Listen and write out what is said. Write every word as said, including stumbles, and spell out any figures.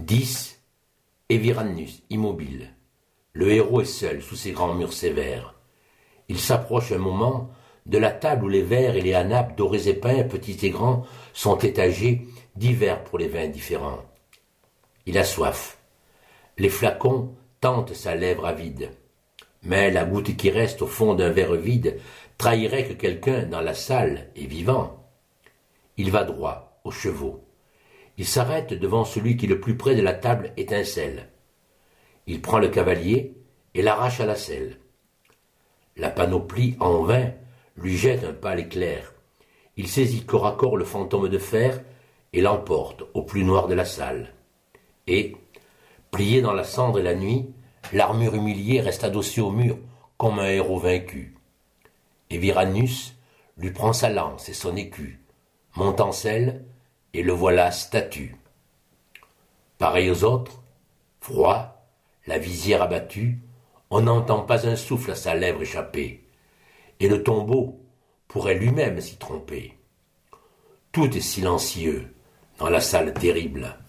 dix. Evirannus, immobile. Le héros est seul sous ses grands murs sévères. Il s'approche un moment de la table où les verres et les hanapes dorés et peints, petits et grands, sont étagés, divers pour les vins différents. Il a soif. Les flacons tentent sa lèvre avide. Mais la goutte qui reste au fond d'un verre vide trahirait que quelqu'un dans la salle est vivant. Il va droit, aux chevaux. Il s'arrête devant celui qui le plus près de la table étincelle. Il prend le cavalier et l'arrache à la selle. La panoplie, en vain, lui jette un pâle éclair. Il saisit corps à corps le fantôme de fer et l'emporte au plus noir de la salle. Et, plié dans la cendre et la nuit, l'armure humiliée reste adossée au mur comme un héros vaincu. Evirannus lui prend sa lance et son écu, monte en selle, et le voilà statue. Pareil aux autres, froid, la visière abattue, on n'entend pas un souffle à sa lèvre échappée, et le tombeau pourrait lui-même s'y tromper. Tout est silencieux dans la salle terrible.